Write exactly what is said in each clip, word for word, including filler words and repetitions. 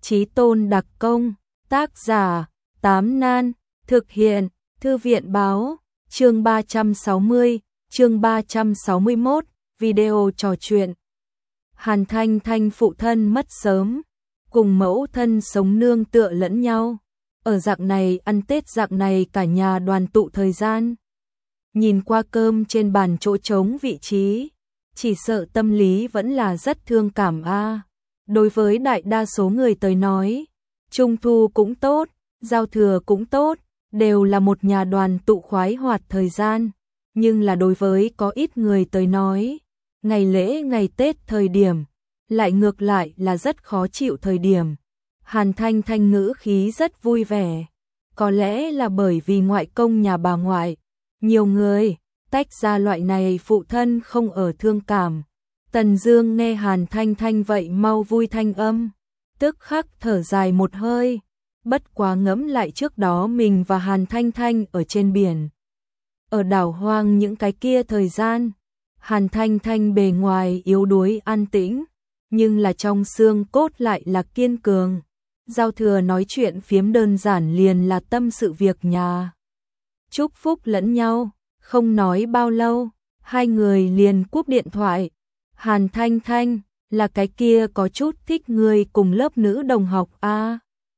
Chí Tôn đặc công, tác giả, Tám Nan, thực hiện, Thư viện báo, chương ba trăm sáu mươi, chương ba trăm sáu mươi mốt, video trò chuyện. Hàn Thanh Thanh phụ thân mất sớm, cùng mẫu thân sống nương tựa lẫn nhau. Ở dạng này ăn Tết dạng này cả nhà đoàn tụ thời gian. Nhìn qua cơm trên bàn chỗ trống vị trí, chỉ sợ tâm lý vẫn là rất thương cảm a. Đối với đại đa số người tới nói, Trung thu cũng tốt, giao thừa cũng tốt, đều là một nhà đoàn tụ khoái hoạt thời gian. Nhưng là đối với có ít người tới nói, ngày lễ ngày Tết thời điểm, lại ngược lại là rất khó chịu thời điểm. Hàn Thanh Thanh ngữ khí rất vui vẻ, có lẽ là bởi vì ngoại công nhà bà ngoại, nhiều người tách ra loại này phụ thân không ở thương cảm. Tần Dương nghe Hàn Thanh Thanh vậy mau vui thanh âm, tức khắc thở dài một hơi, bất quá ngẫm lại trước đó mình và Hàn Thanh Thanh ở trên biển, ở đảo hoang những cái kia thời gian, Hàn Thanh Thanh bề ngoài yếu đuối an tĩnh, nhưng là trong xương cốt lại là kiên cường. Giao thừa nói chuyện phiếm đơn giản liền là tâm sự việc nhà, chúc phúc lẫn nhau, không nói bao lâu, hai người liền cúp điện thoại. Hàn Thanh Thanh, là cái kia có chút thích người cùng lớp nữ đồng học a. À.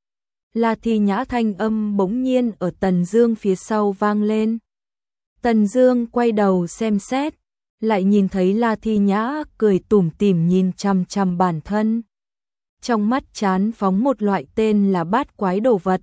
La Thi Nhã thanh âm bỗng nhiên ở Tần Dương phía sau vang lên. Tần Dương quay đầu xem xét, lại nhìn thấy La Thi Nhã cười tủm tỉm nhìn chằm chằm bản thân. Trong mắt chán phóng một loại tên là bát quái đồ vật.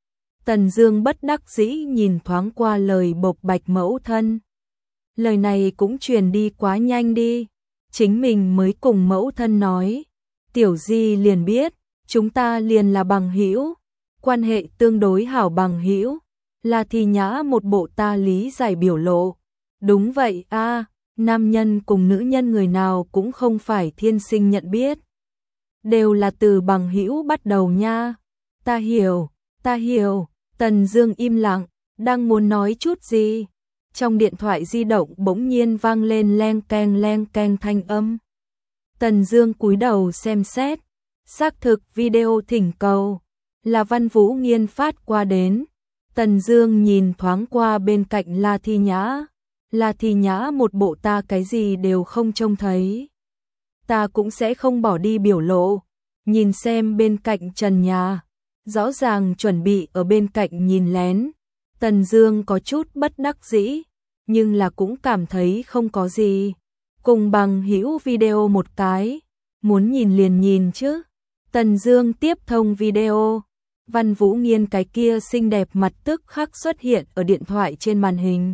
Tần Dương bất đắc dĩ nhìn thoáng qua lời bộc bạch mẫu thân. Lời này cũng truyền đi quá nhanh đi. Chính mình mới cùng mẫu thân nói, tiểu di liền biết, chúng ta liền là bằng hữu, quan hệ tương đối hảo bằng hữu. La Thi Nhã một bộ ta lý giải biểu lộ. Đúng vậy a, à, nam nhân cùng nữ nhân người nào cũng không phải thiên sinh nhận biết, đều là từ bằng hữu bắt đầu nha. Ta hiểu, ta hiểu. Tần Dương im lặng, đang muốn nói chút gì. Trong điện thoại di động bỗng nhiên vang lên leng keng leng keng thanh âm. Tần Dương cúi đầu xem xét, xác thực video thỉnh cầu là Văn Vũ Nghiên phát qua đến. Tần Dương nhìn thoáng qua bên cạnh La Thi Nhã, La Thi Nhã một bộ ta cái gì đều không trông thấy, ta cũng sẽ không bỏ đi biểu lộ. Nhìn xem bên cạnh trần nhà, rõ ràng chuẩn bị ở bên cạnh nhìn lén. Tần Dương có chút bất đắc dĩ, nhưng là cũng cảm thấy không có gì. Cùng bằng hữu video một cái, muốn nhìn liền nhìn chứ. Tần Dương tiếp thông video, Văn Vũ Nghiên cái kia xinh đẹp mặt tức khắc xuất hiện ở điện thoại trên màn hình.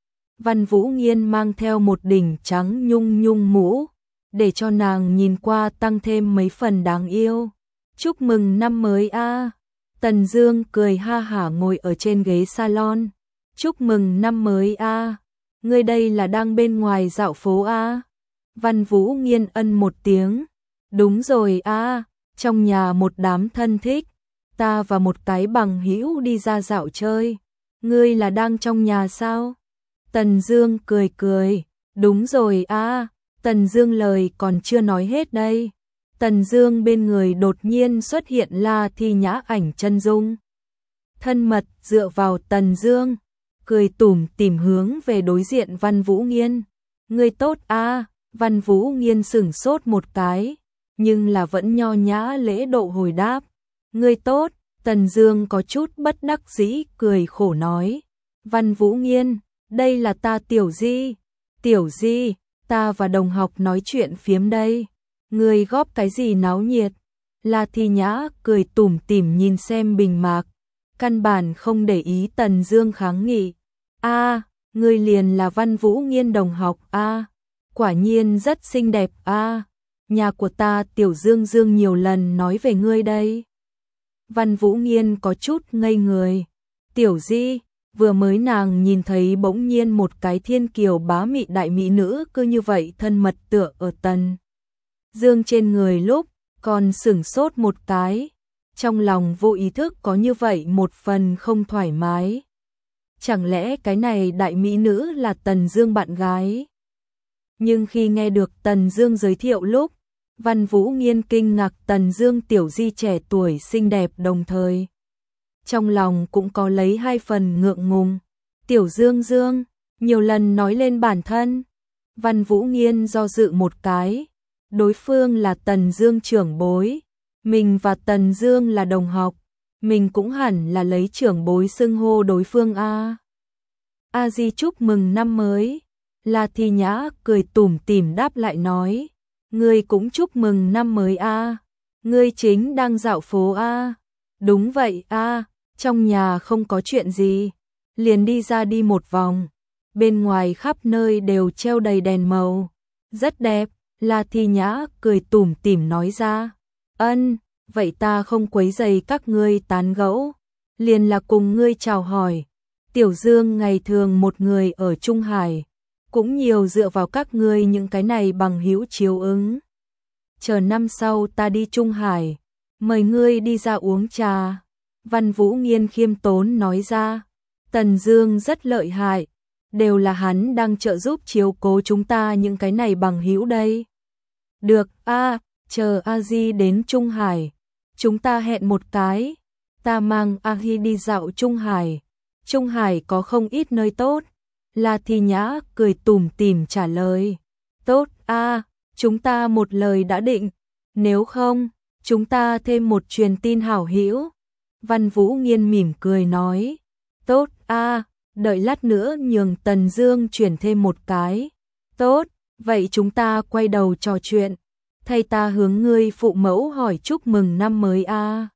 Văn Vũ Nghiên mang theo một đỉnh trắng nhung nhung mũ, để cho nàng nhìn qua tăng thêm mấy phần đáng yêu. Chúc mừng năm mới a. À. Tần Dương cười ha hả ngồi ở trên ghế salon. Chúc mừng năm mới a. À. Ngươi đây là đang bên ngoài dạo phố a. À. Văn Vũ Nghiên ân một tiếng. Đúng rồi a, à. Trong nhà một đám thân thích, ta và một cái bằng hữu đi ra dạo chơi. Ngươi là đang trong nhà sao? Tần Dương cười cười. Đúng rồi a. À. Tần Dương lời còn chưa nói hết đây. Tần Dương bên người đột nhiên xuất hiện La Thi Nhã ảnh chân dung. Thân mật dựa vào Tần Dương, cười tủm tỉm hướng về đối diện Văn Vũ Nghiên. Ngươi tốt a. À. Văn Vũ Nghiên sững sốt một cái, nhưng là vẫn nho nhã lễ độ hồi đáp. Ngươi tốt. Tần Dương có chút bất đắc dĩ cười khổ nói. Văn Vũ Nghiên, đây là ta Tiểu Di. Tiểu Di, ta và đồng học nói chuyện phiếm đây. Ngươi góp cái gì náo nhiệt? La Thi Nhã cười tủm tỉm nhìn xem bình mạc, căn bản không để ý Tần Dương kháng nghị. A, à, ngươi liền là Văn Vũ Nghiên đồng học a, à, quả nhiên rất xinh đẹp a. À. Nhà của ta Tiểu Dương Dương nhiều lần nói về ngươi đây. Văn Vũ Nghiên có chút ngây người. Tiểu Di, vừa mới nàng nhìn thấy bỗng nhiên một cái thiên kiều bá mị đại mỹ nữ cứ như vậy thân mật tựa ở Tần Dương trên người lúc, còn sửng sốt một cái, trong lòng vô ý thức có như vậy một phần không thoải mái. Chẳng lẽ cái này đại mỹ nữ là Tần Dương bạn gái? Nhưng khi nghe được Tần Dương giới thiệu lúc, Văn Vũ Nghiên kinh ngạc Tần Dương tiểu di trẻ tuổi xinh đẹp, đồng thời trong lòng cũng có lấy hai phần ngượng ngùng. Tiểu Dương Dương nhiều lần nói lên bản thân. Văn Vũ Nghiên do dự một cái, đối phương là Tần Dương trưởng bối, mình và Tần Dương là đồng học, mình cũng hẳn là lấy trưởng bối xưng hô đối phương a. A Di chúc mừng năm mới. La Thi Nhã cười tủm tỉm đáp lại nói, ngươi cũng chúc mừng năm mới a. Ngươi chính đang dạo phố a? Đúng vậy a, trong nhà không có chuyện gì, liền đi ra đi một vòng. Bên ngoài khắp nơi đều treo đầy đèn màu, rất đẹp. La Thi Nhã cười tủm tỉm nói ra. Ân, vậy ta không quấy rầy các ngươi tán gẫu, liền là cùng ngươi chào hỏi. Tiểu Dương ngày thường một người ở Trung Hải, cũng nhiều dựa vào các ngươi những cái này bằng hữu chiếu ứng. Chờ năm sau ta đi Trung Hải, mời ngươi đi ra uống trà. Văn Vũ Nghiên khiêm tốn nói ra. Tần Dương rất lợi hại, đều là hắn đang trợ giúp chiếu cố chúng ta những cái này bằng hữu đây. Được a, chờ A Di đến Trung Hải, chúng ta hẹn một cái, ta mang A Di đi dạo Trung Hải. Trung Hải có không ít nơi tốt. La Thi Nhã cười tủm tỉm trả lời. Tốt a, chúng ta một lời đã định, nếu không, chúng ta thêm một truyền tin hảo hữu. Văn Vũ Nghiên mỉm cười nói. Tốt a, đợi lát nữa nhường Tần Dương chuyển thêm một cái. Tốt, vậy chúng ta quay đầu trò chuyện. Thay ta hướng ngươi phụ mẫu hỏi chúc mừng năm mới a.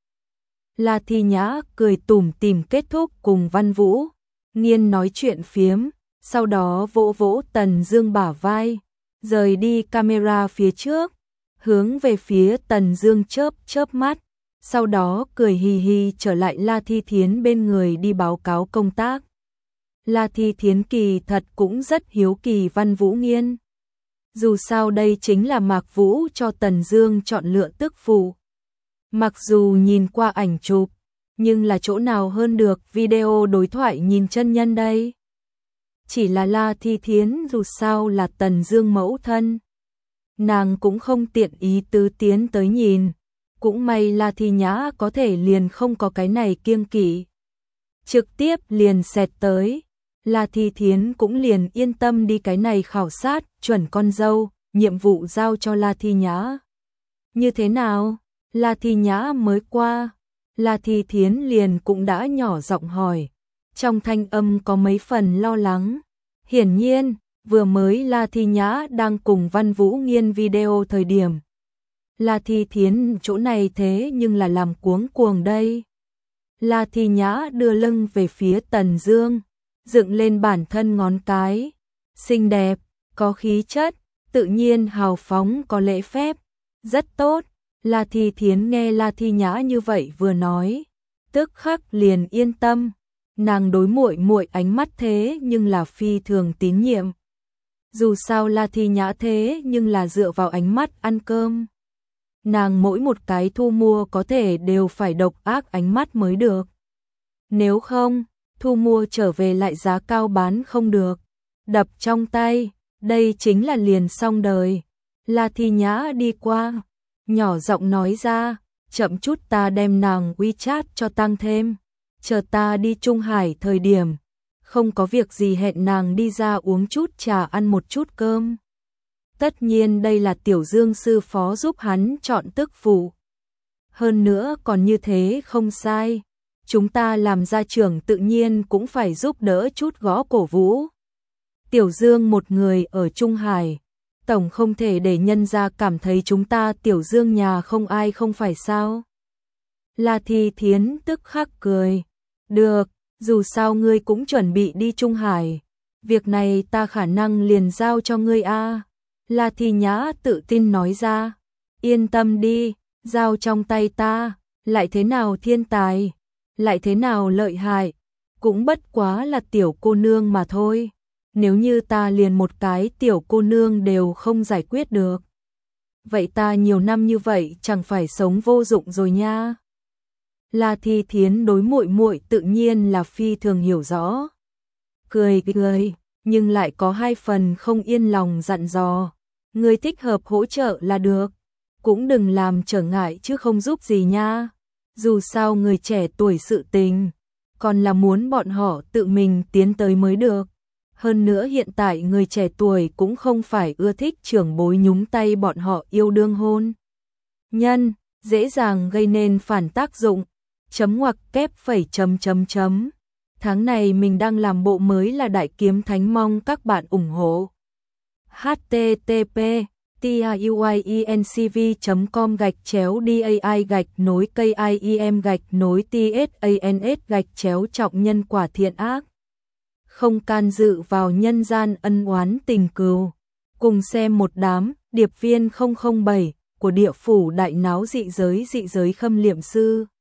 La Thi Nhã cười tủm tỉm kết thúc cùng Văn Vũ Nghiên nói chuyện phiếm, sau đó vỗ vỗ Tần Dương bả vai, rời đi camera phía trước, hướng về phía Tần Dương chớp chớp mắt, sau đó cười hì hì trở lại La Thi Thiến bên người đi báo cáo công tác. La Thi Thiến kỳ thật cũng rất hiếu kỳ Văn Vũ Nghiên. Dù sao đây chính là Mạc Vũ cho Tần Dương chọn lựa tức phụ. Mặc dù nhìn qua ảnh chụp, nhưng là chỗ nào hơn được video đối thoại nhìn chân nhân đây. Chỉ là La Thi Thiến dù sao là Tần Dương mẫu thân, nàng cũng không tiện ý tứ tiến tới nhìn. Cũng may La Thi Nhã có thể liền không có cái này kiêng kỵ, trực tiếp liền xẹt tới. La Thi Thiến cũng liền yên tâm đi cái này khảo sát chuẩn con dâu, nhiệm vụ giao cho La Thi Nhã. Như thế nào? La Thi Nhã mới qua, La Thi Thiến liền cũng đã nhỏ giọng hỏi, trong thanh âm có mấy phần lo lắng. Hiển nhiên, vừa mới La Thi Nhã đang cùng Văn Vũ Nghiên video thời điểm. La Thi Thiến chỗ này thế nhưng là làm cuống cuồng đây. La Thi Nhã đưa lưng về phía Tần Dương, dựng lên bản thân ngón cái, xinh đẹp, có khí chất, tự nhiên hào phóng có lễ phép, rất tốt. La Thi Thiến nghe La Thi Nhã như vậy vừa nói, tức khắc liền yên tâm, nàng đối muội muội ánh mắt thế nhưng là phi thường tín nhiệm. Dù sao La Thi Nhã thế nhưng là dựa vào ánh mắt ăn cơm. Nàng mỗi một cái thu mua có thể đều phải độc ác ánh mắt mới được. Nếu không, thu mua trở về lại giá cao bán không được, đập trong tay, đây chính là liền xong đời. La Thi Nhã đi qua, nhỏ giọng nói ra, chậm chút ta đem nàng WeChat cho tăng thêm, chờ ta đi Trung Hải thời điểm, không có việc gì hẹn nàng đi ra uống chút trà ăn một chút cơm. Tất nhiên đây là Tiểu Dương sư phó giúp hắn chọn tức phụ. Hơn nữa còn như thế không sai, chúng ta làm gia trưởng tự nhiên cũng phải giúp đỡ chút gõ cổ vũ. Tiểu Dương một người ở Trung Hải, tổng không thể để nhân gia cảm thấy chúng ta Tiểu Dương nhà không ai không phải sao. La Thi Thiến tức khắc cười. Được, dù sao ngươi cũng chuẩn bị đi Trung Hải, việc này ta khả năng liền giao cho ngươi a. La Thi Nhã tự tin nói ra. Yên tâm đi, giao trong tay ta, lại thế nào thiên tài, lại thế nào lợi hại, cũng bất quá là tiểu cô nương mà thôi. Nếu như ta liền một cái tiểu cô nương đều không giải quyết được, vậy ta nhiều năm như vậy chẳng phải sống vô dụng rồi nha. La Thi Thiến đối muội muội tự nhiên là phi thường hiểu rõ. Cười cười, nhưng lại có hai phần không yên lòng dặn dò. Người thích hợp hỗ trợ là được. cũng đừng làm trở ngại chứ không giúp gì nha. Dù sao người trẻ tuổi sự tình, còn là muốn bọn họ tự mình tiến tới mới được. Hơn nữa hiện tại người trẻ tuổi cũng không phải ưa thích trưởng bối nhúng tay bọn họ yêu đương hôn nhân, dễ dàng gây nên phản tác dụng. Chấm ngoặc kép phẩy chấm chấm chấm. Tháng này mình đang làm bộ mới là Đại Kiếm Thánh, mong các bạn ủng hộ. h t t p tiuyencv chấm com gạch chéo dai gạch nối kiem gạch nối tsans gạch chéo trọng nhân quả thiện ác. Không can dự vào nhân gian ân oán tình cừu. Cùng xem một đám điệp viên không không bảy của địa phủ đại náo dị giới dị giới Khâm Liệm Sư.